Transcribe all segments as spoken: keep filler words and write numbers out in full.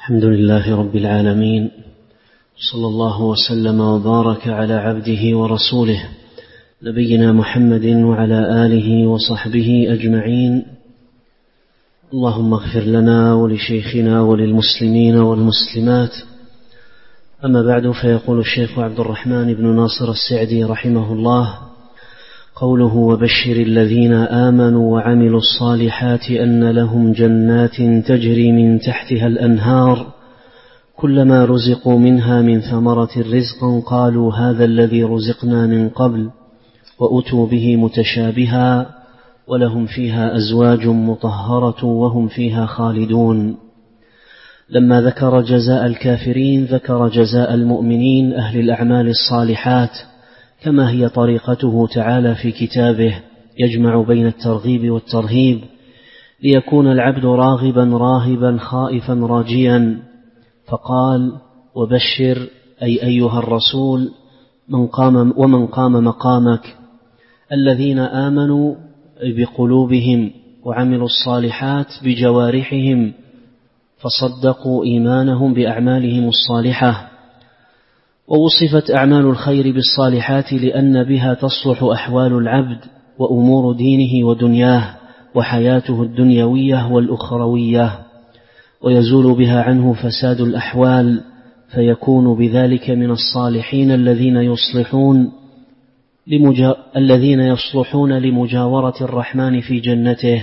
الحمد لله رب العالمين، صلى الله وسلم وبارك على عبده ورسوله نبينا محمد وعلى آله وصحبه أجمعين. اللهم اغفر لنا ولشيخنا وللمسلمين والمسلمات. أما بعد، فيقول الشيخ عبد الرحمن بن ناصر السعدي رحمه الله: قوله وبشر الذين آمنوا وعملوا الصالحات أن لهم جنات تجري من تحتها الأنهار كلما رزقوا منها من ثمرة رزقا قالوا هذا الذي رزقنا من قبل وأتوا به متشابها ولهم فيها أزواج مطهرة وهم فيها خالدون. لما ذكر جزاء الكافرين ذكر جزاء المؤمنين أهل الأعمال الصالحات، كما هي طريقته تعالى في كتابه، يجمع بين الترغيب والترهيب ليكون العبد راغبا راهبا خائفا راجيا. فقال: وبشر أي أيها الرسول من قام ومن قام مقامك الذين آمنوا بقلوبهم وعملوا الصالحات بجوارحهم فصدقوا إيمانهم بأعمالهم الصالحة. ووصفت أعمال الخير بالصالحات لأن بها تصلح أحوال العبد وأمور دينه ودنياه وحياته الدنيوية والأخروية، ويزول بها عنه فساد الأحوال، فيكون بذلك من الصالحين الذين يصلحون لمجا... الذين يصلحون لمجاورة الرحمن في جنته.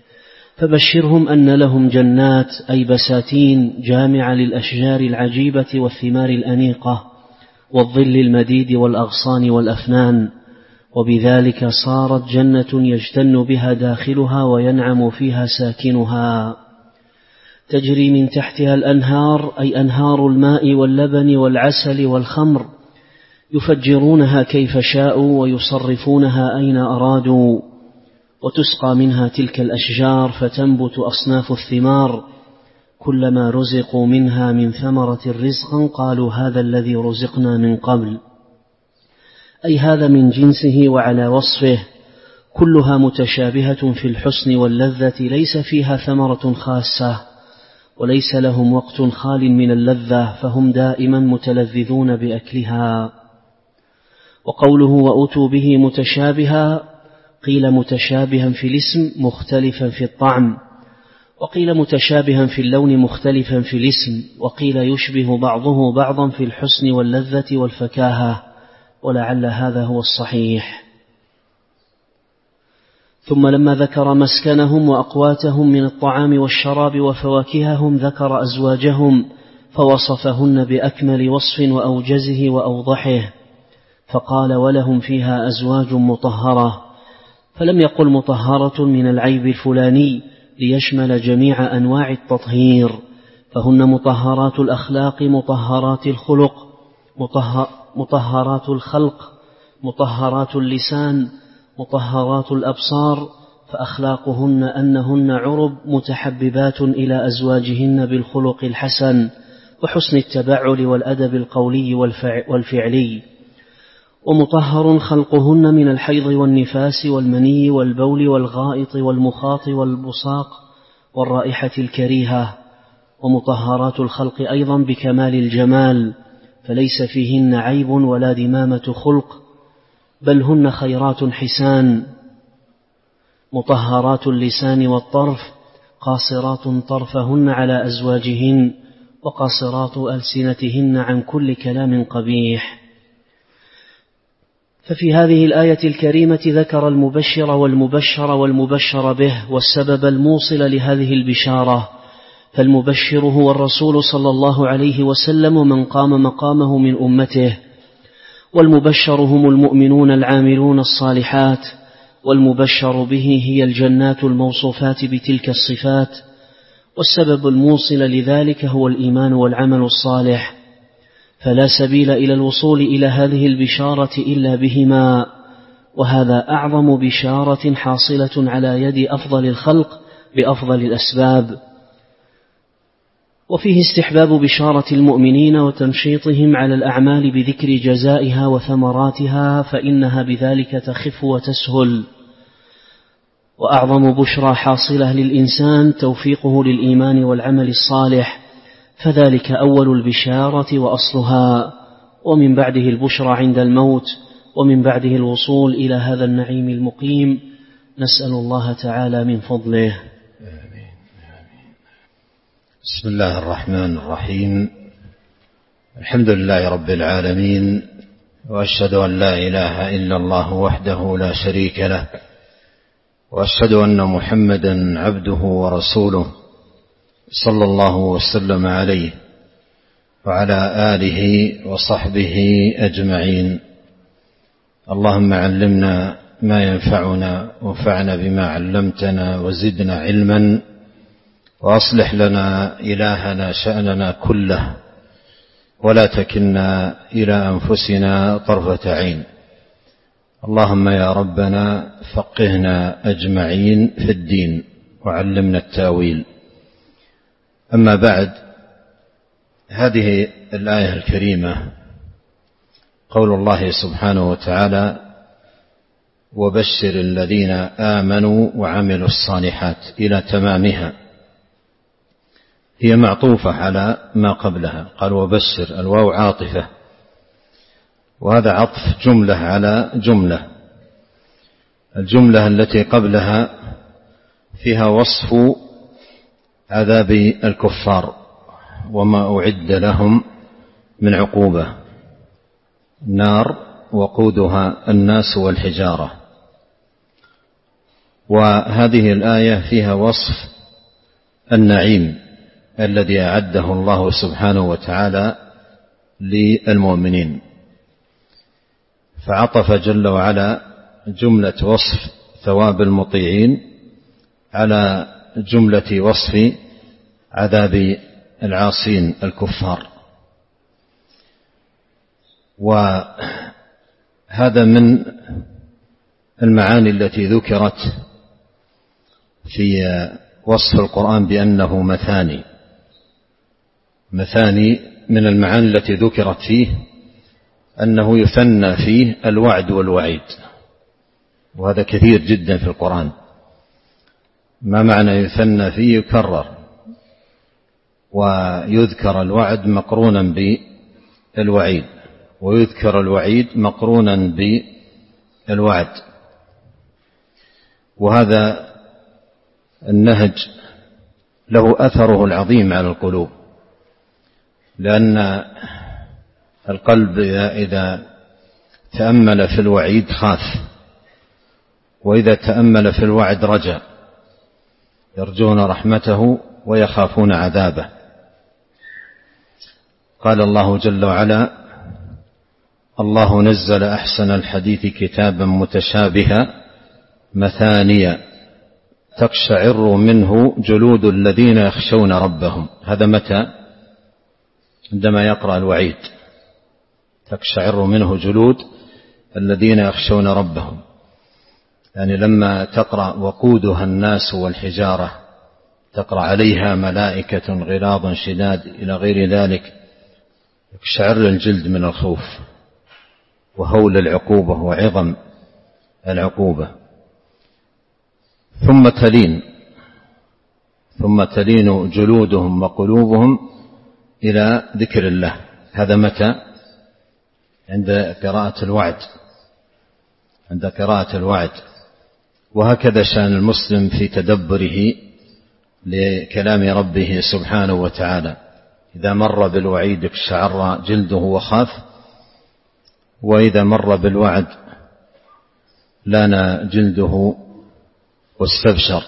فبشرهم أن لهم جنات أي بساتين جامعة للأشجار العجيبة والثمار الأنيقة والظل المديد والأغصان والأفنان، وبذلك صارت جنة يجتن بها داخلها وينعم فيها ساكنها. تجري من تحتها الأنهار أي أنهار الماء واللبن والعسل والخمر، يفجرونها كيف شاءوا ويصرفونها أين أرادوا، وتسقى منها تلك الأشجار فتنبت أصناف الثمار كلما رزقوا منها من ثمرة رزقا قالوا هذا الذي رزقنا من قبل، أي هذا من جنسه وعلى وصفه، كلها متشابهة في الحسن واللذة، ليس فيها ثمرة خاصة وليس لهم وقت خال من اللذة، فهم دائما متلذذون بأكلها. وقوله وأتوا به متشابها قيل متشابها في الاسم مختلفا في الطعم، وقيل متشابها في اللون مختلفا في الاسم، وقيل يشبه بعضه بعضا في الحسن واللذة والفكاهة، ولعل هذا هو الصحيح. ثم لما ذكر مسكنهم وأقواتهم من الطعام والشراب وفواكههم ذكر أزواجهم فوصفهن بأكمل وصف وأوجزه وأوضحه، فقال ولهم فيها أزواج مطهرة، فلم يقل مطهرة من العيب الفلاني ليشمل جميع أنواع التطهير، فهن مطهرات الأخلاق مطهرات الخلق مطهرات الخلق مطهرات اللسان مطهرات الأبصار، فأخلاقهن أنهن عرب متحببات إلى أزواجهن بالخلق الحسن وحسن التبعل والأدب القولي والفعلي. ومطهر خلقهن من الحيض والنفاس والمني والبول والغائط والمخاط والبصاق والرائحة الكريهة. ومطهرات الخلق أيضا بكمال الجمال، فليس فيهن عيب ولا دمامة خلق، بل هن خيرات حسان. مطهرات اللسان والطرف قاصرات طرفهن على أزواجهن، وقاصرات ألسنتهن عن كل كلام قبيح. ففي هذه الآية الكريمة ذكر المبشر والمبشر والمبشر به والسبب الموصل لهذه البشارة، فالمبشر هو الرسول صلى الله عليه وسلم ومن قام مقامه من أمته، والمبشر هم المؤمنون العاملون الصالحات، والمبشر به هي الجنات الموصوفات بتلك الصفات، والسبب الموصل لذلك هو الإيمان والعمل الصالح، فلا سبيل إلى الوصول إلى هذه البشارة إلا بهما، وهذا أعظم بشارة حاصلة على يد أفضل الخلق بأفضل الأسباب. وفيه استحباب بشارة المؤمنين وتنشيطهم على الأعمال بذكر جزائها وثمراتها، فإنها بذلك تخف وتسهل. وأعظم بشرى حاصلة للإنسان توفيقه للإيمان والعمل الصالح، فذلك أول البشارة وأصلها، ومن بعده البشرى عند الموت، ومن بعده الوصول إلى هذا النعيم المقيم. نسأل الله تعالى من فضله. آمين. بسم الله الرحمن الرحيم. الحمد لله رب العالمين، وأشهد أن لا إله إلا الله وحده لا شريك له، وأشهد أن محمدا عبده ورسوله صلى الله وسلم عليه وعلى آله وصحبه أجمعين. اللهم علمنا ما ينفعنا، وانفعنا بما علمتنا، وزدنا علما، وأصلح لنا إلهنا شأننا كله، ولا تكلنا إلى أنفسنا طرفة عين. اللهم يا ربنا فقهنا أجمعين في الدين، وعلمنا التاويل. أما بعد، هذه الآية الكريمة قول الله سبحانه وتعالى: وبشر الذين آمنوا وعملوا الصالحات، إلى تمامها، هي معطوفة على ما قبلها. قال وبشر، الواو عاطفة، وهذا عطف جملة على جملة. الجملة التي قبلها فيها وصف عذاب الكفار وما أعد لهم من عقوبة: نار وقودها الناس والحجارة. وهذه الآية فيها وصف النعيم الذي أعده الله سبحانه وتعالى للمؤمنين، فعطف جل وعلا جملة وصف ثواب المطيعين على جملة وصف عذاب العاصين الكفار. وهذا من المعاني التي ذكرت في وصف القرآن بأنه مثاني. مثاني من المعاني التي ذكرت فيه أنه يثنى فيه الوعد والوعيد، وهذا كثير جدا في القرآن. ما معنى يثنى فيه؟ يكرر، ويذكر الوعد مقرونا بالوعيد، ويذكر الوعيد مقرونا بالوعد. وهذا النهج له أثره العظيم على القلوب، لأن القلب إذا تأمل في الوعيد خاف، وإذا تأمل في الوعد رجا، يرجون رحمته ويخافون عذابه. قال الله جل وعلا: الله نزل أحسن الحديث كتابا متشابها مثانيا تقشعر منه جلود الذين يخشون ربهم. هذا متى؟ عندما يقرأ الوعيد: تقشعر منه جلود الذين يخشون ربهم، يعني لما تقرأ وقودها الناس والحجارة، تقرأ عليها ملائكة غلاظ شداد إلى غير ذلك، يقشعر الجلد من الخوف وهول العقوبة وعظم العقوبة. ثم تلين ثم تلين جلودهم وقلوبهم إلى ذكر الله. هذا متى؟ عند قراءة الوعد عند قراءة الوعد. وهكذا شأن المسلم في تدبره لكلام ربه سبحانه وتعالى: إذا مر بالوعيد اقشعر جلده وخاف، وإذا مر بالوعد لان جلده واستبشر.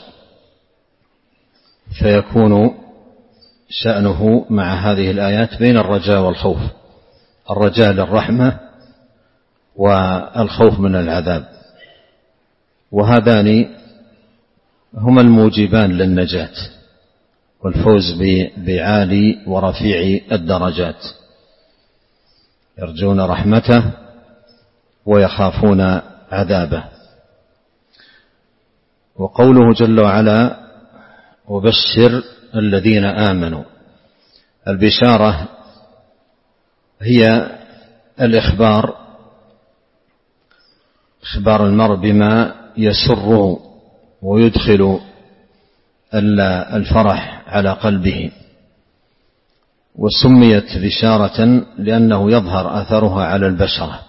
فيكون شأنه مع هذه الآيات بين الرجاء والخوف: الرجاء للرحمة والخوف من العذاب. وهذان هما الموجبان للنجاة والفوز بعالي ورفيع الدرجات: يرجون رحمته ويخافون عذابه. وقوله جل وعلا: وبشر الذين آمنوا، البشارة هي الإخبار، إخبار المرء بما يسره ويدخل الفرح على قلبه. وسميت بشارة لأنه يظهر أثرها على البشرة.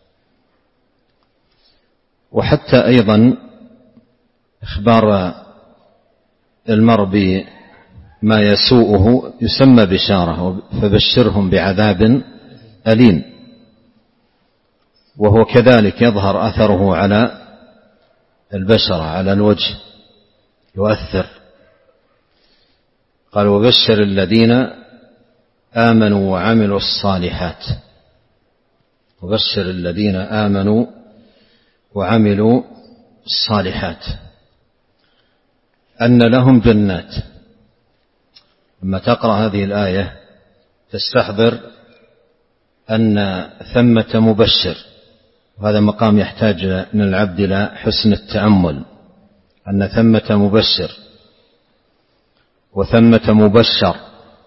وحتى أيضا إخبار المرء بما يسوءه يسمى بشارة، فبشرهم بعذاب أليم، وهو كذلك يظهر أثره على البشرة، على الوجه يؤثر. قال وبشر الذين آمنوا وعملوا الصالحات، وبشر الذين آمنوا وعملوا الصالحات أن لهم جنات. لما تقرأ هذه الآية تستحضر أن ثمة مبشر، وهذا مقام يحتاج من العبد إلى حسن التأمل، أن ثمة مبشر وثمة مبشر،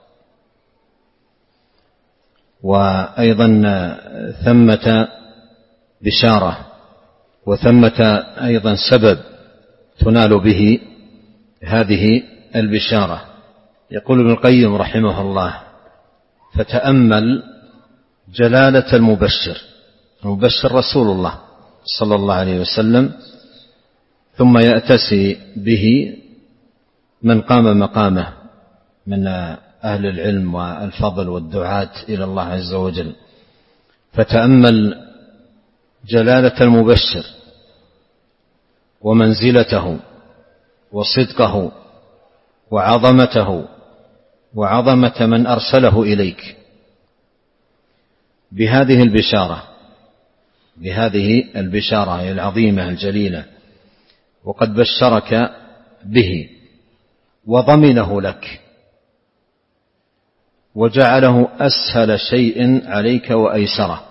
وأيضا ثمة بشارة، وثمة أيضا سبب تنال به هذه البشارة. يقول ابن القيم رحمه الله فتأمل جلالة المبشر. المبشر رسول الله صلى الله عليه وسلم، ثم يأتسي به من قام مقامه من أهل العلم والفضل والدعاة إلى الله عز وجل. فتأمل جلالة المبشر ومنزلته وصدقه وعظمته وعظمة من أرسله إليك بهذه البشارة، بهذه البشارة العظيمة الجليلة، وقد بشرك به وضمنه لك وجعله أسهل شيء عليك وأيسره،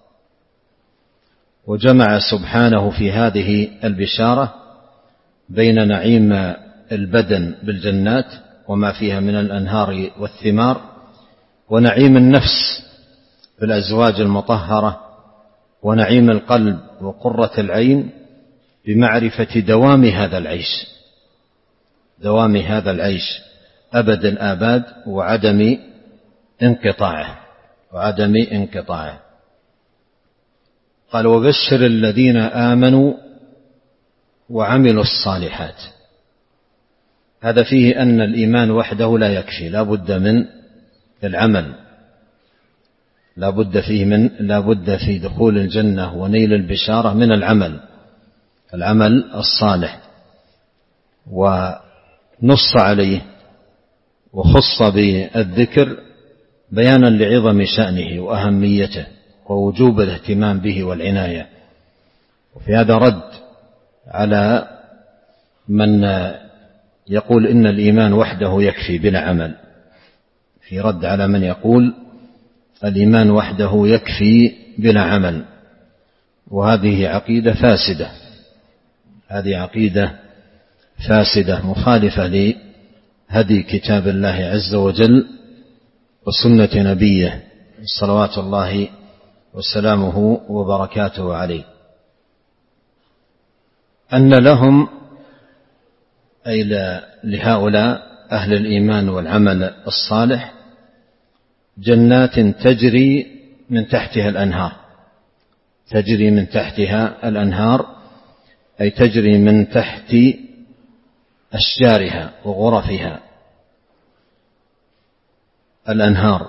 وجمع سبحانه في هذه البشارة بين نعيم البدن بالجنات وما فيها من الأنهار والثمار، ونعيم النفس بالأزواج المطهرة، ونعيم القلب وقرة العين بمعرفة دوام هذا العيش، دوام هذا العيش أبد الآباد وعدم انقطاعه وعدم انقطاعه. قال وبشر الذين آمنوا وعملوا الصالحات. هذا فيه أن الإيمان وحده لا يكفي، لا بد من العمل، لا بد فيه من لا بد في دخول الجنة ونيل البشارة من العمل، العمل الصالح. ونص عليه وخص بالذكر بيانا لعظم شأنه وأهميته ووجوب الاهتمام به والعناية. وفي هذا رد على من يقول إن الإيمان وحده يكفي بلا عمل، في رد على من يقول الإيمان وحده يكفي بلا عمل، وهذه عقيدة فاسدة، هذه عقيدة فاسدة مخالفة لهدي كتاب الله عز وجل وسنة نبيه صلوات الله وسلامه وبركاته عليه. أن لهم أي لهؤلاء أهل الإيمان والعمل الصالح جنات تجري من تحتها الأنهار، تجري من تحتها الأنهار أي تجري من تحت أشجارها وغرفها الأنهار،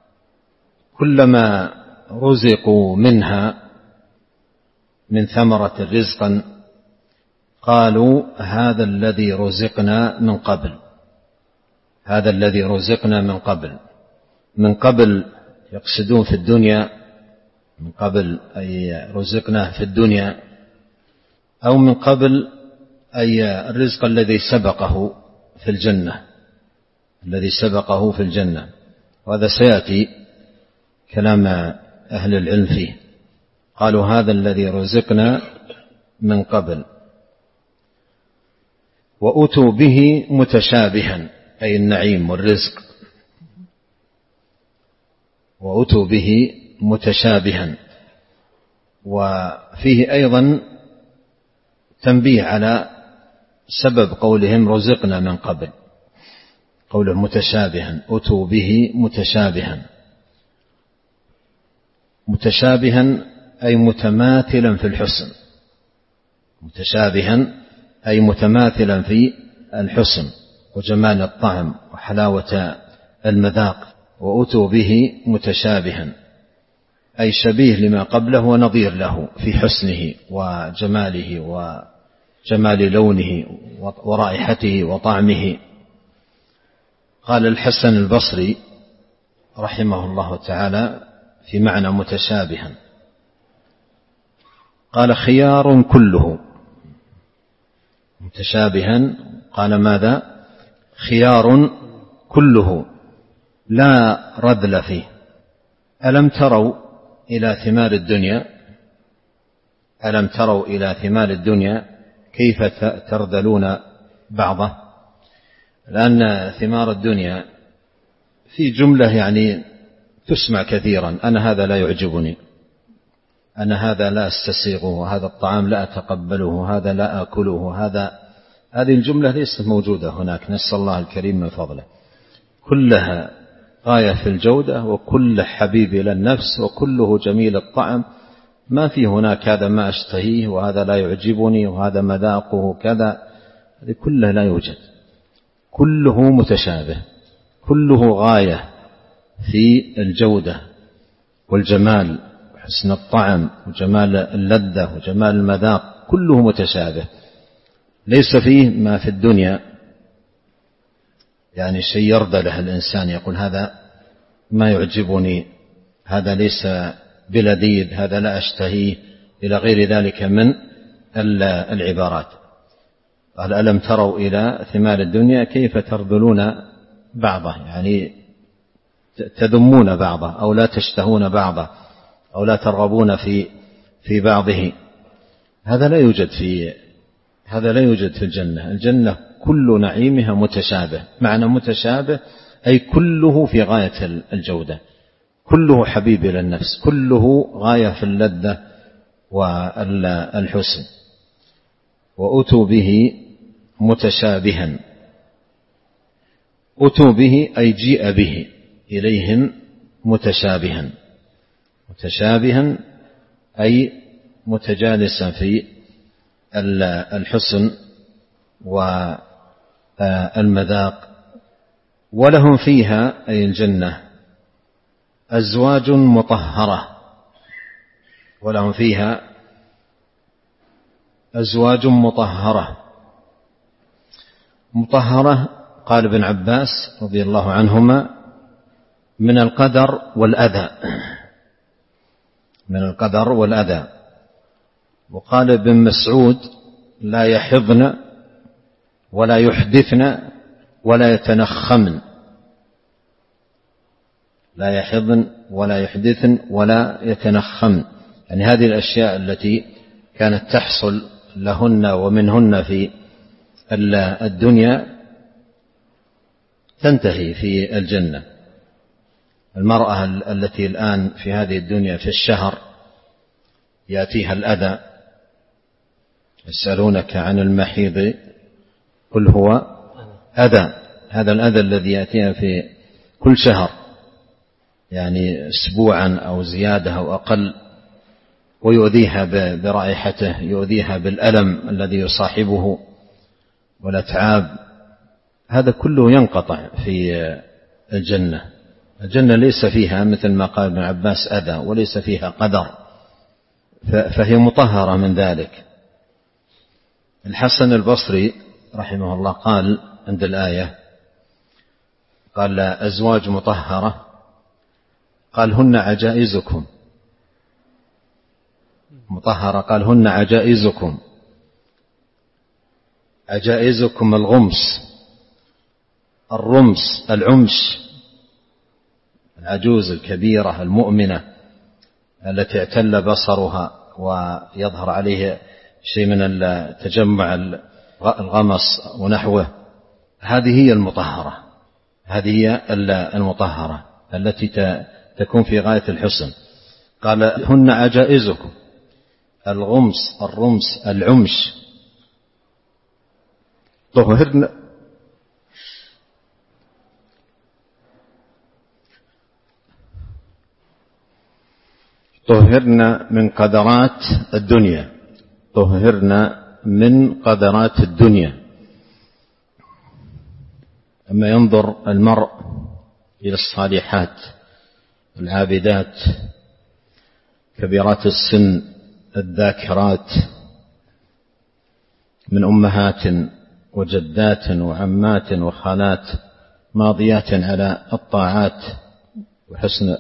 كلما رزقوا منها من ثمرة رزقا قالوا هذا الذي رزقنا من قبل، هذا الذي رزقنا من قبل. من قبل يقصدون في الدنيا، من قبل أي رزقناه في الدنيا، أو من قبل أي الرزق الذي سبقه في الجنة، الذي سبقه في الجنة، وهذا سيأتي كلام أهل العلم فيه. قالوا هذا الذي رزقنا من قبل. وأتوا به متشابها أي النعيم والرزق، وأتوا به متشابها. وفيه أيضا تنبيه على سبب قولهم رزقنا من قبل، قوله متشابها، أتوا به متشابها. متشابها أي متماثلا في الحسن، متشابها أي متماثلا في الحسن وجمال الطعم وحلاوة المذاق. وأتوا به متشابها أي شبيه لما قبله ونظير له في حسنه وجماله وجمال لونه ورائحته وطعمه. قال الحسن البصري رحمه الله تعالى في معنى متشابها، قال خيار كله. متشابها قال ماذا؟ خيار كله لا رذل فيه. ألم تروا إلى ثمار الدنيا ألم تروا إلى ثمار الدنيا كيف ترذلون بعضه؟ لأن ثمار الدنيا في جملة يعني تسمع كثيرا: أنا هذا لا يعجبني، أنا هذا لا أستسيغه، هذا الطعام لا أتقبله، هذا لا أكله، هذا هذه الجملة ليست موجودة هناك، نسأل الله الكريم من فضله. كلها غاية في الجودة، وكل حبيب إلى النفس، وكله جميل الطعم. ما في هناك هذا ما أشتهيه وهذا لا يعجبني وهذا مذاقه كذا، هذه كلها لا يوجد. كله متشابه، كله غاية في الجودة والجمال وحسن الطعم وجمال اللذة وجمال المذاق، كله متشابه. ليس فيه ما في الدنيا يعني شيء يرضى له الإنسان يقول هذا ما يعجبني، هذا ليس بلذيذ، هذا لا أشتهيه، إلى غير ذلك من العبارات. قال ألم تروا إلى ثمار الدنيا كيف ترذلون بعضه، يعني تذمون بعضه أو لا تشتهون بعضه أو لا ترغبون في في بعضه. هذا لا يوجد في هذا لا يوجد في الجنة. الجنة كل نعيمها متشابه. معنى متشابه أي كله في غاية الجودة، كله حبيب إلى النفس، كله غاية في اللذة والحسن. وأتوا به متشابها. أتوا به أي جيء به إليهم متشابها. متشابها أي متجالسا في الحسن والمذاق. ولهم فيها أي الجنة أزواج مطهرة. ولهم فيها أزواج مطهرة. مطهرة قال ابن عباس رضي الله عنهما من القدر والأذى، من القدر والأذى. وقال ابن مسعود لا يحضن ولا يحدثن ولا يتنخمن. لا يحضن ولا يحدثن ولا يتنخمن، يعني هذه الأشياء التي كانت تحصل لهن ومنهن في الدنيا تنتهي في الجنة. المرأة التي الآن في هذه الدنيا في الشهر يأتيها الأذى، يسألونك عن المحيض قل هو أذى. هذا الأذى الذي يأتيها في كل شهر، يعني أسبوعا أو زيادة أو أقل، ويؤذيها برائحته، يؤذيها بالألم الذي يصاحبه والأتعاب. هذا كله ينقطع في الجنة. الجنة ليس فيها مثل ما قال ابن عباس أذى، وليس فيها قدر، فهي مطهرة من ذلك. الحسن البصري رحمه الله قال عند الآية، قال أزواج مطهرة، قال هن عجائزكم. مطهرة قال هن عجائزكم. عجائزكم الغمس، الرمس العمش، العجوز الكبيرة المؤمنة التي اعتل بصرها ويظهر عليه شيء من التجمع الغمص ونحوه. هذه هي المطهرة، هذه هي المطهرة التي تكون في غاية الحسن. قال هن عجائزكم، الغمس الرمس العمش، طهرن طهرنا من قدرات الدنيا، طهرنا من قدرات الدنيا. أما ينظر المرء إلى الصالحات العابدات كبيرات السن الذاكرات من أمهات وجدات وعمات وخالات ماضيات على الطاعات وحسن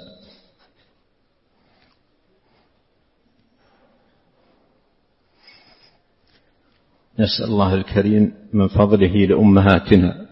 نسأل الله الكريم من فضله لأمهاتنا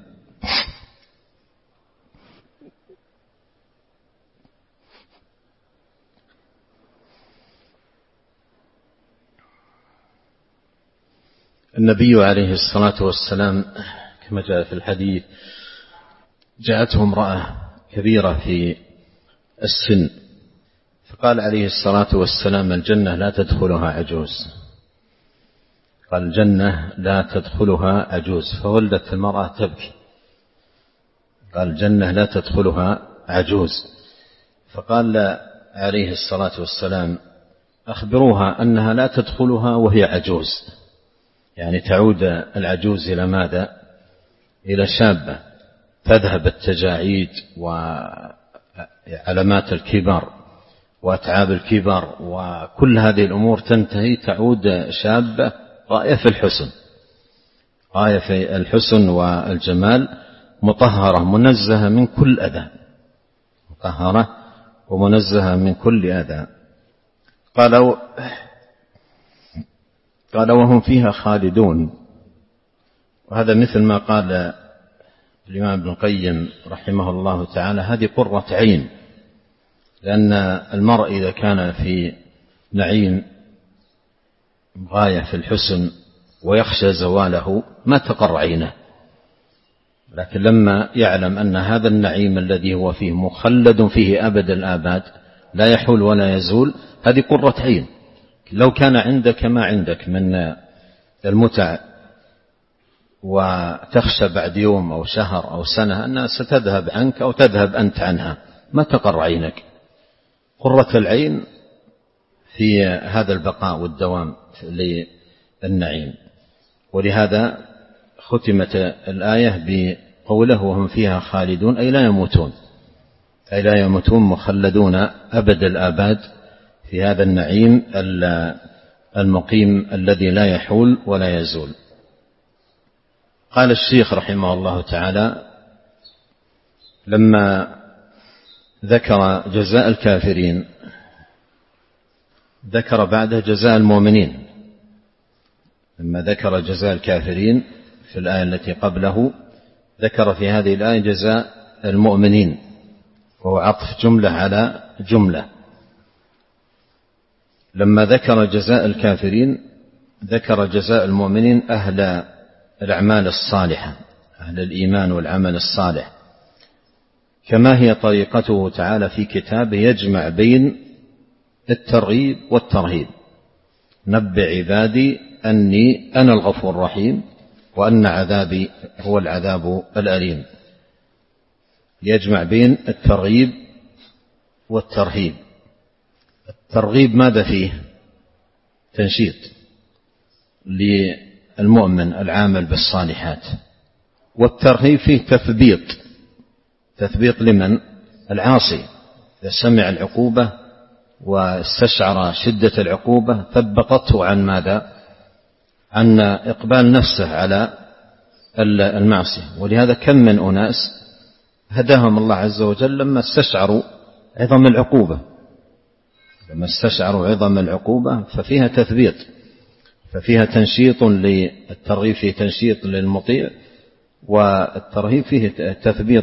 النبي عليه الصلاة والسلام كما جاء في الحديث جاءته امرأة كبيرة في السن فقال عليه الصلاة والسلام الجنة لا تدخلها عجوز، قال الجنة لا تدخلها عجوز، فولدت المرأة تبكي، قال الجنة لا تدخلها عجوز، فقال عليه الصلاة والسلام أخبروها أنها لا تدخلها وهي عجوز، يعني تعود العجوز إلى ماذا؟ إلى شابة، تذهب التجاعيد وعلامات الكبر وأتعاب الكبر وكل هذه الأمور تنتهي، تعود شابة غاية في الحسن، غاية في الحسن والجمال، مطهرة منزهة من كل أذى، مطهرة ومنزهة من كل أذى. قالوا قال وهم فيها خالدون. وهذا مثل ما قال الإمام ابن القيم رحمه الله تعالى هذه قرة عين، لأن المرء إذا كان في نعيم غاية في الحسن ويخشى زواله ما تقر عينه، لكن لما يعلم أن هذا النعيم الذي هو فيه مخلد فيه أبد الآباد لا يحول ولا يزول، هذه قرة عين. لو كان عندك ما عندك من المتع وتخشى بعد يوم أو شهر أو سنة أنها ستذهب عنك أو تذهب أنت عنها، ما تقر عينك. قرة العين في هذا البقاء والدوام للنعيم. ولهذا ختمت الآية بقوله وهم فيها خالدون، أي لا يموتون، أي لا يموتون، مخلدون أبد الآباد في هذا النعيم المقيم الذي لا يحول ولا يزول. قال الشيخ رحمه الله تعالى لما ذكر جزاء الكافرين ذكر بعده جزاء المؤمنين. لما ذكر جزاء الكافرين في الآية التي قبله ذكر في هذه الآية جزاء المؤمنين، وهو عطف جملة على جملة. لما ذكر جزاء الكافرين ذكر جزاء المؤمنين أهل الأعمال الصالحة، أهل الإيمان والعمل الصالح، كما هي طريقته تعالى في كتابه يجمع بين الترغيب والترهيب. نبئ عبادي أني أنا الغفور الرحيم وأن عذابي هو العذاب الأليم. يجمع بين الترغيب والترهيب. الترغيب ماذا فيه؟ تنشيط للمؤمن العامل بالصالحات، والترهيب فيه تثبيط، تثبيط لمن؟ العاصي. إذا سمع العقوبة واستشعر شدة العقوبة ثبطته عن ماذا؟ عن إقبال نفسه على المعصية. ولهذا كم من أناس هداهم الله عز وجل لما استشعروا عظم العقوبة، لما استشعروا عظم العقوبة ففيها تثبيط، ففيها تنشيط للترغيب، فيه تنشيط للمطيع، والترهيب فيه تثبيط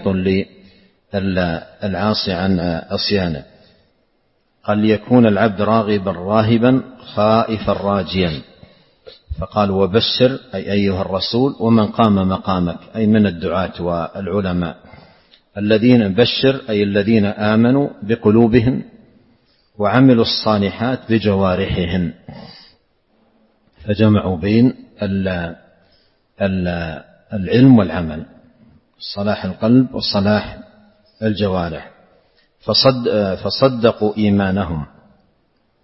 للعاصي عن عصيانه. قال ليكون العبد راغبا راهبا خائفا راجيا، فقال وبشر أي أيها الرسول ومن قام مقامك، أي من الدعاة والعلماء، الذين بشر أي الذين آمنوا بقلوبهم وعملوا الصالحات بجوارحهم. فجمعوا بين العلم والعمل، صلاح القلب وصلاح الجوارح، فصد فصدقوا إيمانهم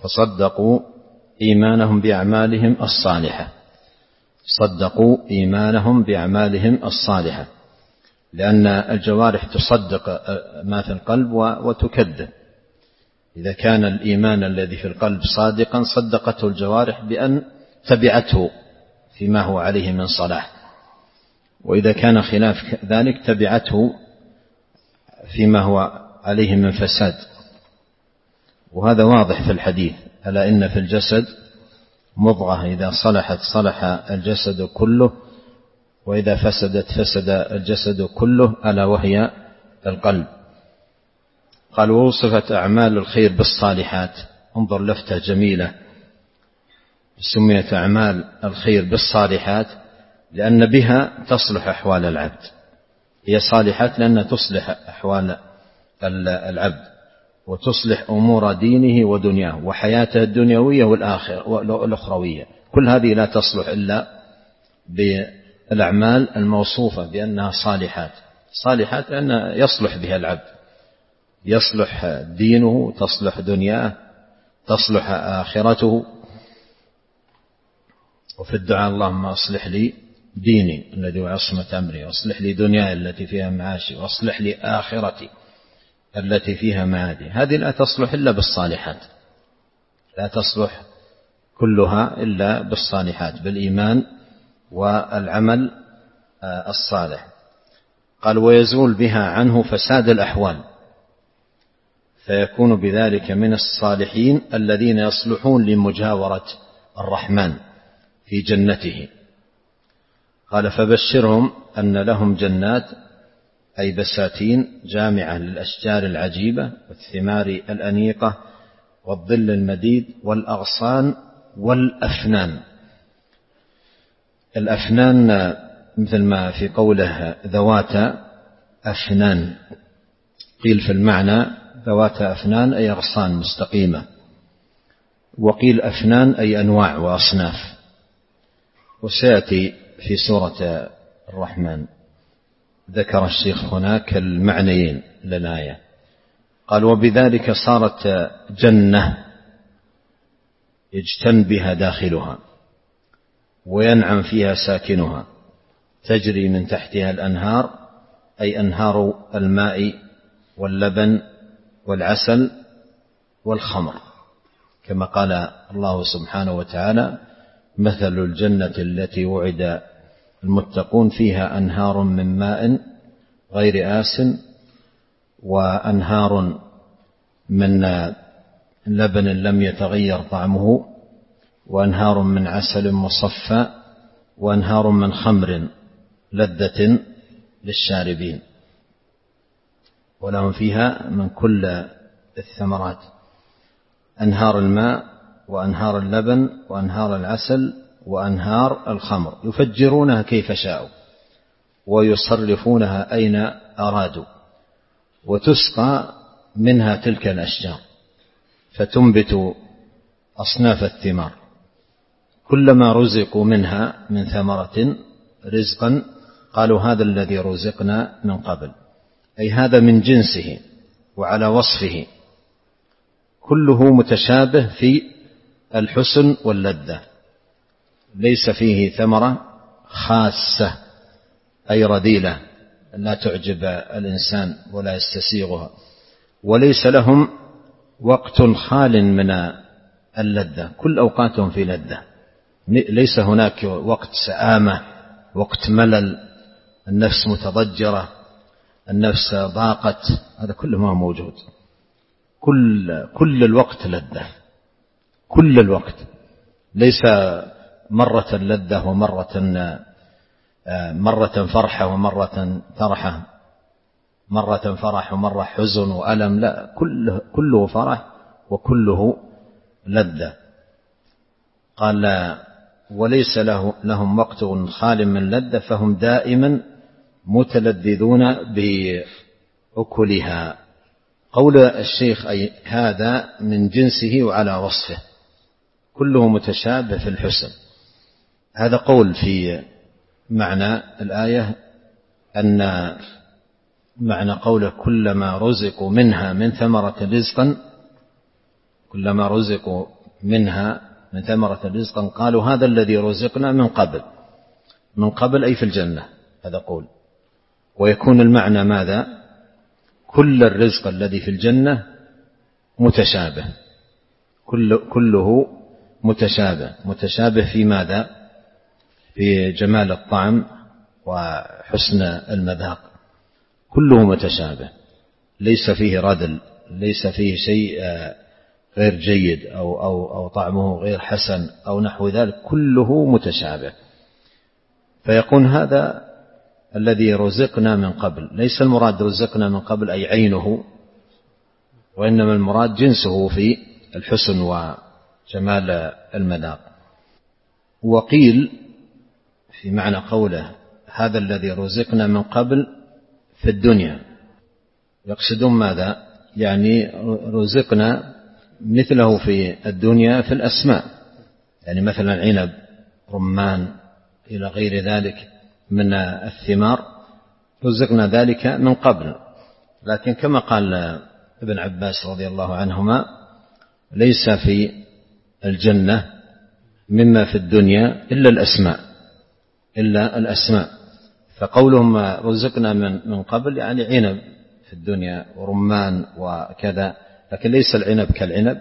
فصدقوا إيمانهم بأعمالهم الصالحة صدقوا إيمانهم بأعمالهم الصالحة، لأن الجوارح تصدق ما في القلب وتكذب. إذا كان الإيمان الذي في القلب صادقا صدقته الجوارح بأن تبعته فيما هو عليه من صلاح، وإذا كان خلاف ذلك تبعته فيما هو عليه من فساد. وهذا واضح في الحديث: ألا إن في الجسد مضغة إذا صلحت صلح الجسد كله، وإذا فسدت فسد الجسد كله، ألا وهي القلب. قال: ووصفت أعمال الخير بالصالحات. انظر لفتة جميلة، سميت أعمال الخير بالصالحات لأن بها تصلح أحوال العبد. هي صالحات لأنها تصلح أحوال العبد وتصلح أمور دينه ودنياه وحياته الدنيوية والأخروية. كل هذه لا تصلح إلا بالأعمال الموصوفة بأنها صالحات. صالحات لأن يصلح بها العبد، يصلح دينه، تصلح دنياه، تصلح آخرته. وفي الدعاء: اللهم أصلح لي ديني الذي هو عصمة أمري، وأصلح لي دنياي التي فيها معاشي، وأصلح لي آخرتي التي فيها معادي. هذه لا تصلح إلا بالصالحات، لا تصلح كلها إلا بالصالحات، بالإيمان والعمل الصالح. قال: ويزول بها عنه فساد الأحوال، فيكون بذلك من الصالحين الذين يصلحون لمجاورة الرحمن في جنته. قال: فبشرهم أن لهم جنات، أي بساتين جامعة للأشجار العجيبة والثمار الأنيقة والظل المديد والأغصان والأفنان. الأفنان مثل ما في قوله ذوات أفنان، قيل في المعنى ذوات أفنان أي أغصان مستقيمة، وقيل أفنان أي أنواع وأصناف. وسيأتي في سورة الرحمن ذكر الشيخ هناك المعنيين للآية. قال: وبذلك صارت جنة يجتن بها داخلها وينعم فيها ساكنها، تجري من تحتها الأنهار، أي أنهار الماء واللبن والعسل والخمر، كما قال الله سبحانه وتعالى: مثل الجنة التي وعد المتقون فيها أنهار من ماء غير آسن، وأنهار من لبن لم يتغير طعمه، وأنهار من عسل مصفى، وأنهار من خمر لذة للشاربين، ولهم فيها من كل الثمرات، أنهار الماء وأنهار اللبن وأنهار العسل وأنهار الخمر، يفجرونها كيف شاءوا ويصرفونها أين أرادوا، وتسقى منها تلك الأشجار فتنبت أصناف الثمار، كلما رزقوا منها من ثمرة رزقا قالوا هذا الذي رزقنا من قبل، أي هذا من جنسه وعلى وصفه، كله متشابه في الحسن واللذة، ليس فيه ثمرة خاصة أي رذيلة لا تعجب الإنسان ولا يستسيغها، وليس لهم وقت خال من اللذة، كل أوقاتهم في لذة، ليس هناك وقت سآمة، وقت ملل، النفس متضجرة، النفس ضاقت، هذا كله ما موجود، كل, كل الوقت لذة، كل الوقت، ليس مرة لذة ومرة مرة فرحة ومرة ترحة، مرة فرح ومرة حزن وألم، لا، كله, كله فرح وكله لذة. قال: وليس له لهم وقت خال من لذة، فهم دائما متلذذون بأكلها. قول الشيخ أي هذا من جنسه وعلى وصفه، كله متشابه في الحسن. هذا قول في معنى الآية، أن معنى قوله كلما رزقوا منها من ثمرة رزقا، كلما رزقوا منها من ثمرة رزقا قالوا هذا الذي رزقنا من قبل. من قبل أي في الجنة، هذا قول. ويكون المعنى ماذا؟ كل الرزق الذي في الجنة متشابه، كل كله متشابه. متشابه في ماذا؟ في جمال الطعم وحسن المذاق، كله متشابه، ليس فيه ردل، ليس فيه شيء غير جيد أو, أو, أو طعمه غير حسن أو نحو ذلك، كله متشابه. فيكون هذا الذي رزقنا من قبل. ليس المراد رزقنا من قبل أي عينه، وإنما المراد جنسه في الحسن وجمال المذاق. وقيل في معنى قوله هذا الذي رزقنا من قبل في الدنيا، يقصدون ماذا؟ يعني رزقنا مثله في الدنيا في الأسماء، يعني مثلا عنب، رمان، إلى غير ذلك من الثمار، رزقنا ذلك من قبل. لكن كما قال ابن عباس رضي الله عنهما ليس في الجنة مما في الدنيا إلا الأسماء، إلا الأسماء. فقولهم رزقنا من من قبل يعني عنب في الدنيا ورمان وكذا، لكن ليس العنب كالعنب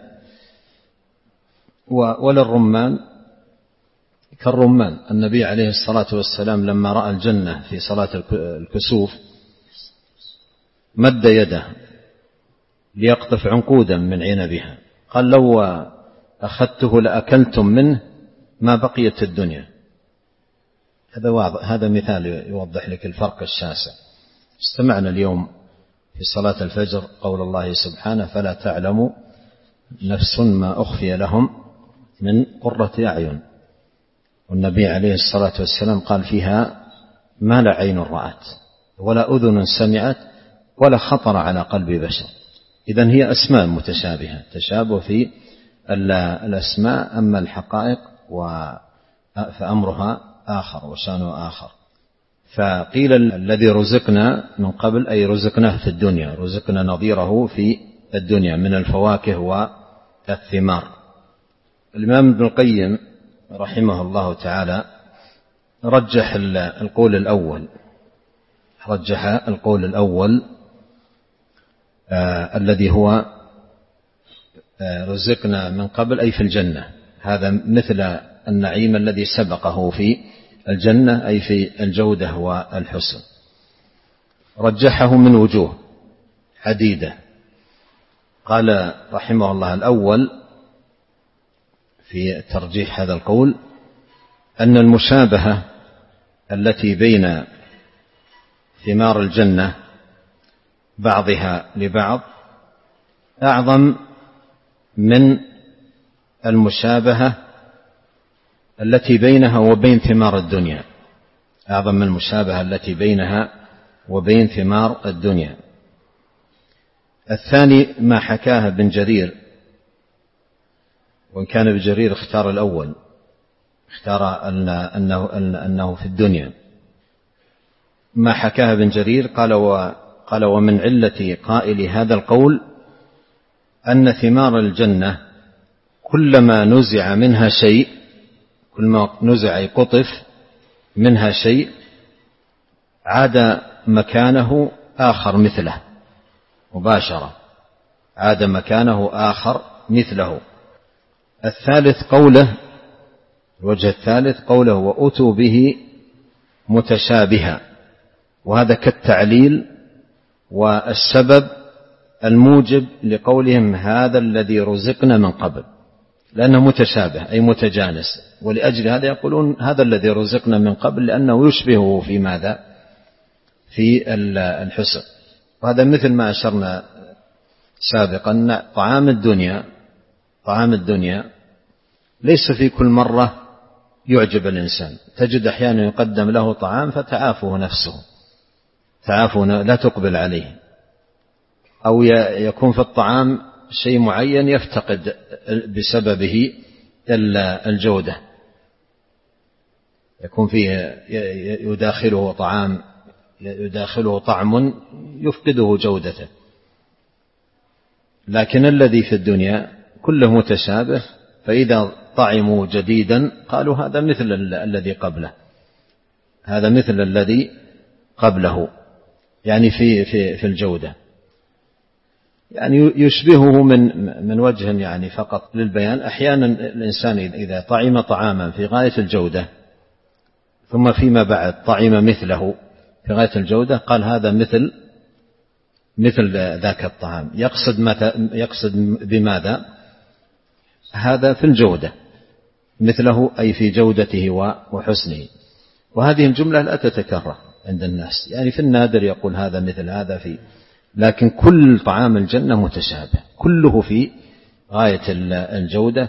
ولا الرمان كالرمان. النبي عليه الصلاة والسلام لما رأى الجنة في صلاة الكسوف مد يده ليقطف عنقودا من عنبها، قال لو أخذته لأكلتم منه ما بقيت الدنيا. هذا واضح، هذا مثال يوضح لك الفرق الشاسع. استمعنا اليوم في صلاة الفجر قول الله سبحانه فلا تعلم نفس ما أخفي لهم من قرة أعين، والنبي عليه الصلاة والسلام قال فيها ما لا عين رأت ولا أذن سمعت ولا خطر على قلب بشر. إذن هي أسماء متشابهة، تشابه في الأسماء، أما الحقائق فأمرها آخر وشانه آخر. فقيل الذي رزقنا من قبل أي رزقناه في الدنيا، رزقنا نظيره في الدنيا من الفواكه والثمار. الإمام ابن القيم رحمه الله تعالى رجح القول الأول، رجح القول الأول آه الذي هو آه رزقنا من قبل أي في الجنة، هذا مثل النعيم الذي سبقه في الجنة أي في الجودة والحسن. رجحه من وجوه عديدة. قال رحمه الله الأول في ترجيح هذا القول أن المشابهة التي بين ثمار الجنة بعضها لبعض أعظم من المشابهة التي بينها وبين ثمار الدنيا، أعظم من المشابهة التي بينها وبين ثمار الدنيا. الثاني ما حكاها ابن جرير، وإن كان ابن جرير اختار الأول، اختار أنه, أنه في الدنيا. ما حكاها ابن جرير قال, قال ومن علة قائل هذا القول أن ثمار الجنة كلما نزع منها شيء، كلما نزع قطف منها شيء عاد مكانه آخر مثله مباشرة، عاد مكانه آخر مثله. الثالث قوله، الوجه الثالث قوله وأتوا به متشابها، وهذا كالتعليل والسبب الموجب لقولهم هذا الذي رزقنا من قبل، لأنه متشابه أي متجانس، ولأجل هذا يقولون هذا الذي رزقنا من قبل لأنه يشبهه في ماذا؟ في الحسن. وهذا مثل ما أشرنا سابقا، طعام الدنيا طعام الدنيا ليس في كل مرة يعجب الإنسان، تجد أحيانا يقدم له طعام فتعافه نفسه، تعافه لا تقبل عليه، أو يكون في الطعام شيء معين يفتقد بسببه الجودة، يكون فيه يداخله طعام يداخله طعم يفقده جودته. لكن الذي في الدنيا كله متشابه، فإذا طعموا جديدا قالوا هذا مثل الذي قبله، هذا مثل الذي قبله، يعني في في في الجودة، يعني يشبهه من من وجه يعني فقط للبيان. أحيانا الإنسان إذا طعم طعاما في غاية الجودة ثم فيما بعد طعم مثله في غاية الجودة قال هذا مثل مثل ذاك الطعام، يقصد متى يقصد بماذا؟ هذا في الجودة مثله، أي في جودته وحسنه. وهذه الجملة لا تتكرر عند الناس، يعني في النادر يقول هذا مثل هذا في، لكن كل طعام الجنة متشابه، كله في غاية الجودة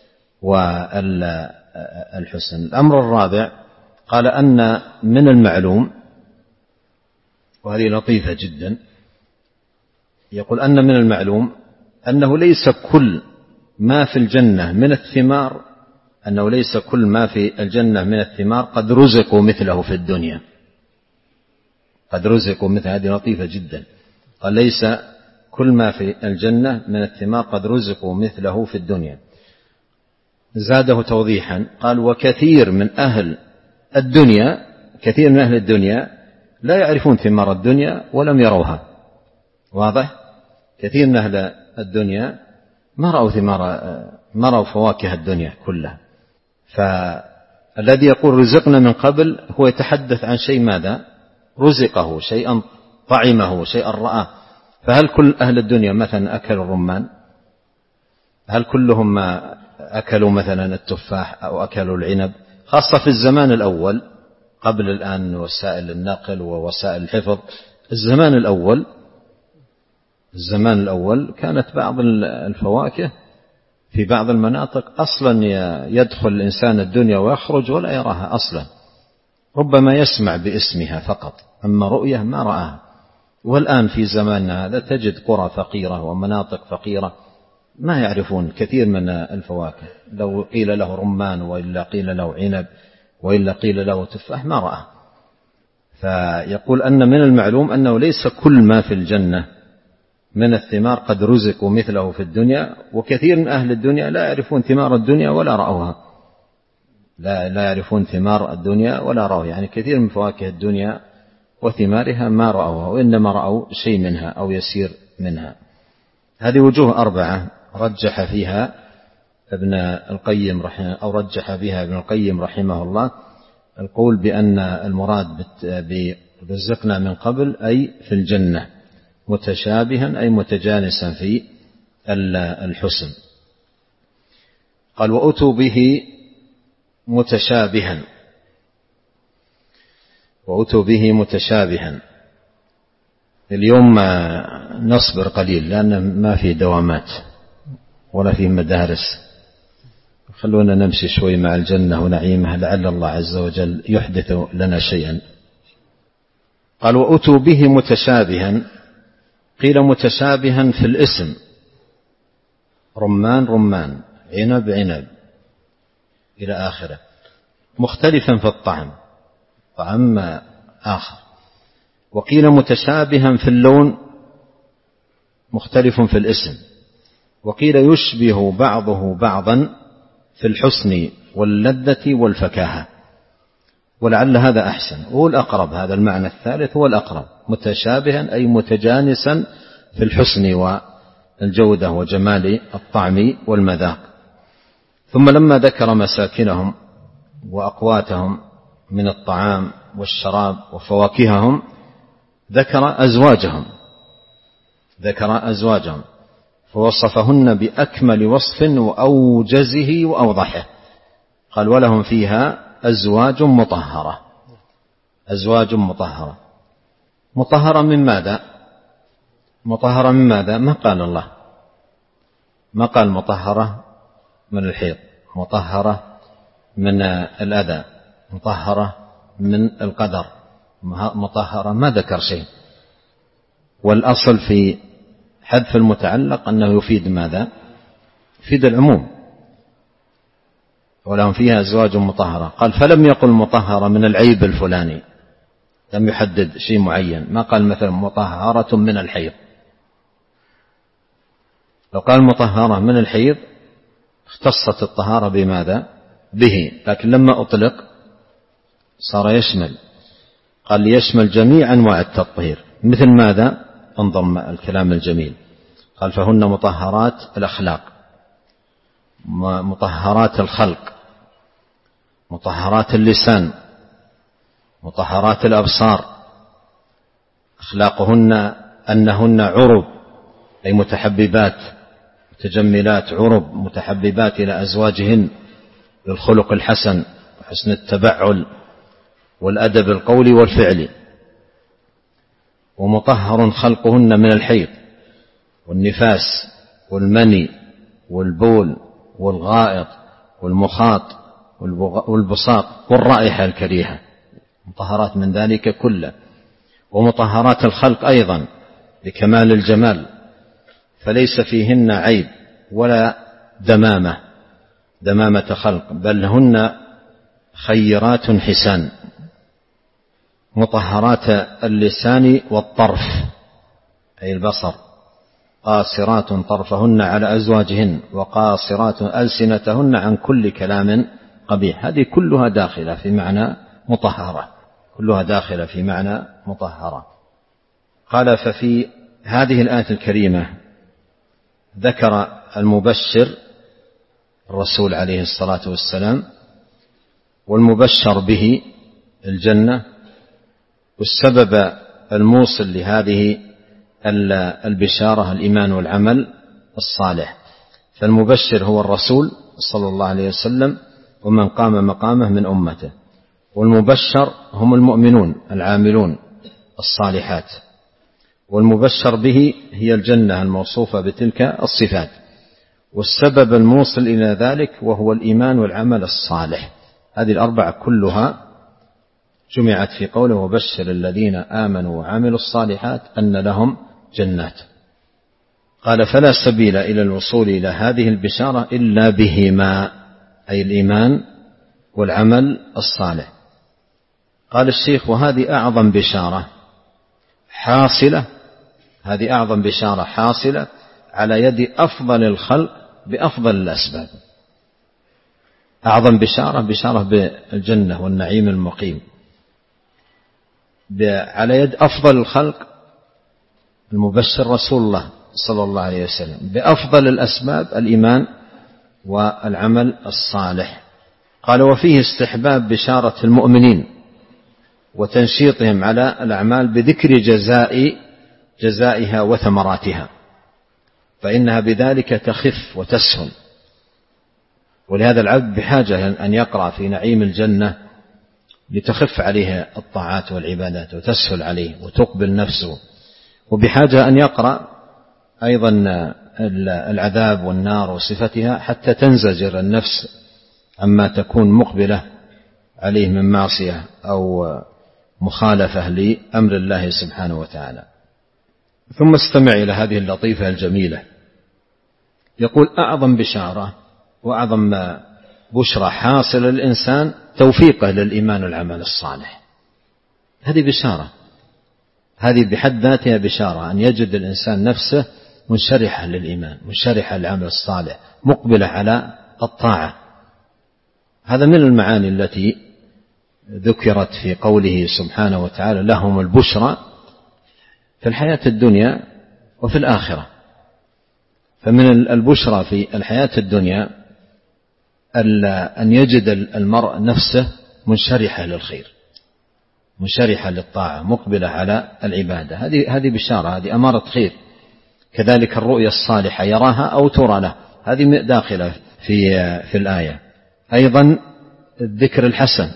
والحسن. الأمر الرابع قال أن من المعلوم، وهذه لطيفة جدا، يقول أن من المعلوم أنه ليس كل ما في الجنة من الثمار أنه ليس كل ما في الجنة من الثمار قد رزقوا مثله في الدنيا، قد رزقوا مثل، هذه لطيفة جدا، قال ليس كل ما في الجنة من الثمار قد رزقوا مثله في الدنيا. زاده توضيحا قال وكثير من أهل الدنيا كثير من أهل الدنيا لا يعرفون ثمار الدنيا ولم يروها. واضح؟ كثير من أهل الدنيا ما رأوا ثمار ما رأوا فواكه الدنيا كلها. فالذي يقول رزقنا من قبل هو يتحدث عن شيء ماذا؟ رزقه، شيئا طعمه، شيئا رآه. فهل كل أهل الدنيا مثلا أكلوا الرمان؟ هل كلهم ما أكلوا مثلا التفاح أو أكلوا العنب؟ خاصة في الزمان الأول قبل الآن وسائل النقل ووسائل الحفظ. الزمان الأول الزمان الأول كانت بعض الفواكه في بعض المناطق أصلا يدخل الإنسان الدنيا ويخرج ولا يراها أصلا، ربما يسمع باسمها فقط، أما رؤية ما رآها. والآن في زماننا هذا تجد قرى فقيرة ومناطق فقيرة ما يعرفون كثير من الفواكه، لو قيل له رمان وإلا قيل له عنب وإلا قيل له تفاح ما رأى. فيقول أن من المعلوم أنه ليس كل ما في الجنة من الثمار قد رزقوا مثله في الدنيا، وكثير من أهل الدنيا لا يعرفون ثمار الدنيا ولا رأوها، لا لا يعرفون ثمار الدنيا ولا رأوها، يعني كثير من فواكه الدنيا وثمارها ما رأوها، وإنما رأوا شيء منها أو يسير منها. هذه وجوه أربعة رجح فيها ابن القيم رحمه أو رجح بها ابن القيم رحمه الله القول بأن المراد برزقنا من قبل أي في الجنة، متشابها أي متجانسا في الحسن. قال وأتوا به متشابها، وأتوا به متشابها. اليوم نصبر قليل لأن ما في دوامات ولا في مدارس، خلونا نمشي شوي مع الجنة ونعيمها لعل الله عز وجل يحدث لنا شيئا. قال وأتوا به متشابها، قيل متشابها في الاسم، رمان رمان، عنب عنب إلى آخره، مختلفا في الطعم، طعم آخر. وقيل متشابها في اللون، مختلف في الاسم. وقيل يشبه بعضه بعضا في الحسن واللذة والفكاهة، ولعل هذا أحسن هو الأقرب، هذا المعنى الثالث هو الأقرب، متشابها أي متجانسا في الحسن والجودة وجمال الطعم والمذاق. ثم لما ذكر مساكنهم وأقواتهم من الطعام والشراب وفواكههم ذكر أزواجهم ذكر أزواجهم فوصفهن بأكمل وصف وأوجزه وأوضحه. قال ولهم فيها أزواج مطهرة، أزواج مطهرة. مطهرة من ماذا؟ مطهرة من ماذا؟ ما قال الله، ما قال مطهرة من الحيض، مطهرة من الأذى، مطهرة من القدر، مطهرة، ما ذكر شيء. والأصل في حذف المتعلق أنه يفيد ماذا؟ يفيد العموم. ولهم فيها أزواج مطهرة. قال فلم يقل مطهرة من العيب الفلاني، لم يحدد شيء معين، ما قال مثلا مطهرة من الحيض، لو قال مطهرة من الحيض اختصت الطهارة بماذا؟ به، لكن لما أطلق صار يشمل، قال ليشمل جميع أنواع التطهير. مثل ماذا؟ انظر الكلام الجميل، قال فهن مطهرات الأخلاق، مطهرات الخلق، مطهرات اللسان، مطهرات الأبصار. أخلاقهن أنهن عرب، أي متحببات متجملات، عرب متحببات إلى أزواجهن بالخلق الحسن وحسن التبعل والأدب القولي والفعلي. ومطهر خلقهن من الحيض والنفاس والمني والبول والغائط والمخاط والبصاق والرائحة الكريهة، مطهرات من ذلك كله. ومطهرات الخلق أيضا لكمال الجمال، فليس فيهن عيب ولا دمامة دمامة خلق، بل هن خيرات حسان. مطهرات اللسان والطرف أي البصر، قاصرات طرفهن على أزواجهن وقاصرات ألسنتهن عن كل كلام قبيح. هذه كلها داخلة في معنى مطهرة، كلها داخلة في معنى مطهرة. قال ففي هذه الآية الكريمة ذكر المبشر الرسول عليه الصلاة والسلام، والمبشر به الجنة، والسبب الموصل لهذه البشارة الإيمان والعمل الصالح. فالمبشر هو الرسول صلى الله عليه وسلم ومن قام مقامه من أمته، والمبشر هم المؤمنون العاملون الصالحات، والمبشر به هي الجنة الموصوفة بتلك الصفات، والسبب الموصل إلى ذلك وهو الإيمان والعمل الصالح. هذه الأربعة كلها جمعت في قوله وبشر الذين آمنوا وعملوا الصالحات أن لهم جنات. قال فلا سبيل إلى الوصول إلى هذه البشارة إلا بهما، أي الإيمان والعمل الصالح. قال الشيخ وهذه أعظم بشارة حاصلة، هذه أعظم بشارة حاصلة على يد أفضل الخلق بأفضل الأسباب. أعظم بشارة بشارة بالجنة والنعيم المقيم على يد أفضل الخلق المبشر رسول الله صلى الله عليه وسلم، بأفضل الأسباب الإيمان والعمل الصالح. قال وفيه استحباب بشارة المؤمنين وتنشيطهم على الأعمال بذكر جزاء جزائها وثمراتها، فإنها بذلك تخف وتسهل. ولهذا العبد بحاجة أن يقرأ في نعيم الجنة لتخف عليه الطاعات والعبادات وتسهل عليه وتقبل نفسه، وبحاجة أن يقرأ أيضا العذاب والنار وصفتها حتى تنزجر النفس عما تكون مقبلة عليه من معصية أو مخالفة لأمر الله سبحانه وتعالى. ثم استمع إلى هذه اللطيفة الجميلة، يقول أعظم بشارة وأعظم بشرى حاصل للإنسان توفيقه للإيمان والعمل الصالح. هذه بشارة، هذه بحد ذاتها بشارة، أن يجد الإنسان نفسه منشرحة للإيمان، منشرحة للعمل الصالح، مقبلة على الطاعة. هذا من المعاني التي ذكرت في قوله سبحانه وتعالى لهم البشرى في الحياة الدنيا وفي الآخرة. فمن البشرى في الحياة الدنيا أن يجد المرء نفسه منشرحة للخير، منشرحة للطاعة، مقبلة على العبادة. هذه هذه بشارة، هذه أمارة خير. كذلك الرؤيا الصالحة يراها أو ترى له، هذه داخلة في في الآية. أيضا الذكر الحسن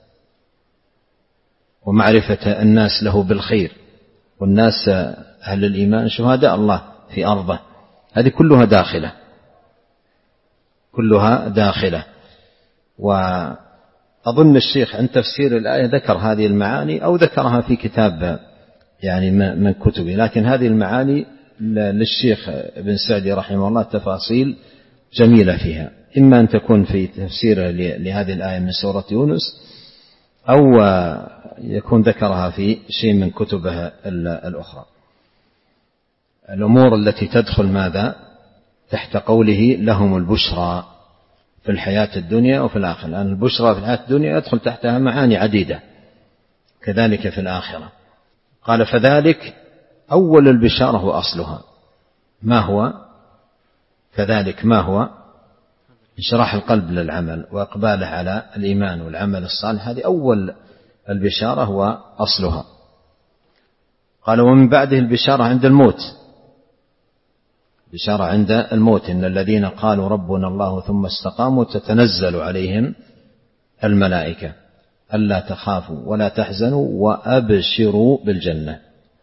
ومعرفة الناس له بالخير، والناس أهل الإيمان شهداء الله في أرضه، هذه كلها داخلة، كلها داخلة. وأظن الشيخ عند تفسير الآية ذكر هذه المعاني أو ذكرها في كتاب يعني من كتبه، لكن هذه المعاني للشيخ ابن سعدي رحمه الله تفاصيل جميلة فيها، إما أن تكون في تفسيره لهذه الآية من سورة يونس أو يكون ذكرها في شيء من كتبه الأخرى. الأمور التي تدخل ماذا تحت قوله لهم البشرى في الحياة الدنيا وفي الآخرة، لأن البشرى في الحياة الدنيا يدخل تحتها معاني عديدة، كذلك في الآخرة. قال فذلك أول البشارة وأصلها. ما هو فذلك؟ ما هو؟ انشراح القلب للعمل وإقباله على الإيمان والعمل الصالح، هذه أول البشارة وأصلها. قال ومن بعده البشارة عند الموت، بشارة عند الموت، إن الذين قالوا ربنا الله ثم استقاموا تتنزل عليهم الملائكة ألا تخافوا ولا تحزنوا وأبشروا بالجنة.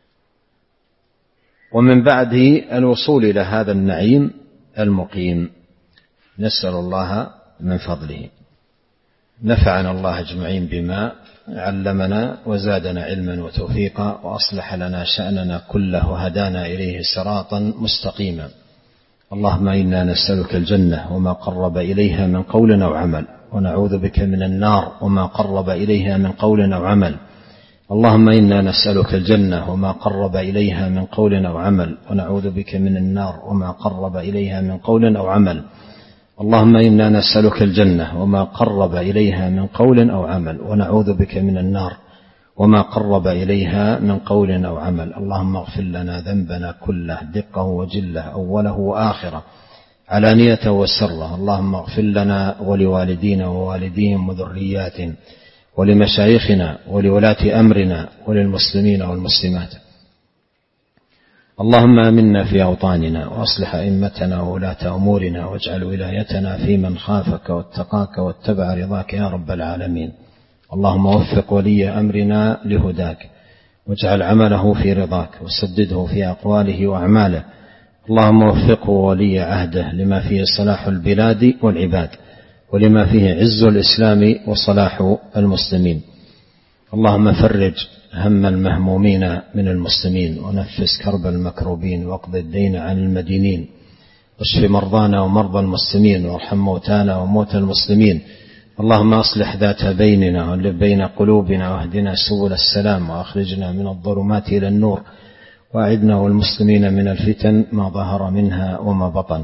ومن بعده الوصول إلى هذا النعيم المقيم. نسأل الله من فضله. نفعنا الله أجمعين بما علمنا وزادنا علما وتوفيقا وأصلح لنا شأننا كله وهدانا إليه صراطا مستقيما. اللهم إنا نسألك الجنة وما قرب إليها من قول أو عمل، ونعوذ بك من النار وما قرب إليها من قول أو عمل. اللهم إنا نسألك الجنة وما قرب إليها من قول أو عمل، ونعوذ بك من النار وما قرب إليها من قول أو عمل. اللهم إنا نسألك الجنة وما قرب إليها من قول أو عمل، ونعوذ بك من النار وما قرب إليها من قول أو عمل. اللهم اغفر لنا ذنبنا كله دقه وجله أوله وآخره علانيته وسره. اللهم اغفر لنا ولوالدينا ووالديهم وذرياتهم ولمشايخنا ولولاة أمرنا وللمسلمين والمسلمات. اللهم آمنا في أوطاننا وأصلح أئمتنا وولاة أمورنا واجعل ولايتنا في من خافك واتقاك واتبع رضاك يا رب العالمين. اللهم وفق ولي أمرنا لهداك واجعل عمله في رضاك وسدده في أقواله وأعماله. اللهم وفقه ولي عهده لما فيه صلاح البلاد والعباد ولما فيه عز الإسلام وصلاح المسلمين. اللهم فرج هم المهمومين من المسلمين ونفس كرب المكروبين واقض الدين عن المدينين واشف مرضانا ومرضى المسلمين وارحم موتانا وموتى المسلمين. اللهم أصلح ذات بيننا واللي بين قلوبنا واهدنا سبل السلام وأخرجنا من الظلمات إلى النور وأعذنا والمسلمين من الفتن ما ظهر منها وما بطن.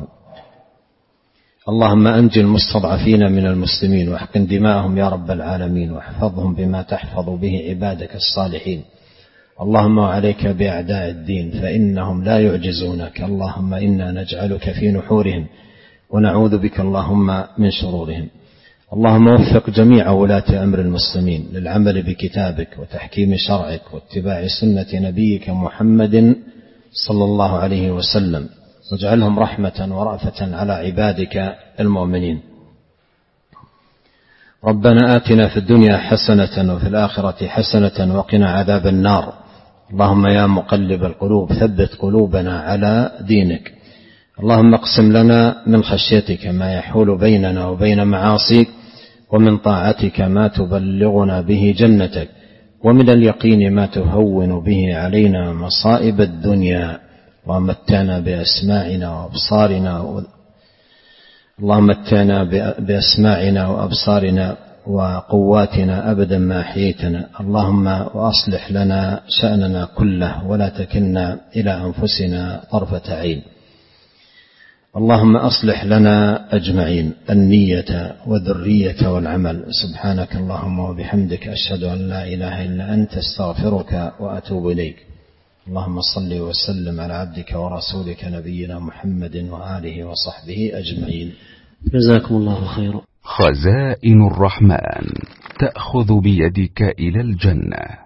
اللهم أنجِ المستضعفين من المسلمين واحقن دماءهم يا رب العالمين واحفظهم بما تحفظ به عبادك الصالحين. اللهم عليك بأعداء الدين فإنهم لا يعجزونك. اللهم إنا نجعلك في نحورهم ونعوذ بك اللهم من شرورهم. اللهم وفق جميع ولاة أمر المسلمين للعمل بكتابك وتحكيم شرعك واتباع سنة نبيك محمد صلى الله عليه وسلم واجعلهم رحمة ورأفة على عبادك المؤمنين. ربنا آتنا في الدنيا حسنة وفي الآخرة حسنة وقنا عذاب النار. اللهم يا مقلب القلوب ثبت قلوبنا على دينك. اللهم اقسم لنا من خشيتك ما يحول بيننا وبين معاصيك ومن طاعتك ما تبلغنا به جنتك ومن اليقين ما تهون به علينا مصائب الدنيا ومتعنا بأسماعنا وأبصارنا و... اللهم متعنا بأسماعنا وأبصارنا وقواتنا أبدا ما أحييتنا. اللهم وأصلح لنا شأننا كله ولا تكلنا إلى أنفسنا طرفة عين. اللهم أصلح لنا أجمعين النية والذرية والعمل. سبحانك اللهم وبحمدك أشهد أن لا إله إلا أنت استغفرك وأتوب إليك. اللهم صل وسلم على عبدك ورسولك نبينا محمد وآله وصحبه أجمعين. جزاكم الله خيرا. خزائن الرحمن تأخذ بيدك إلى الجنة.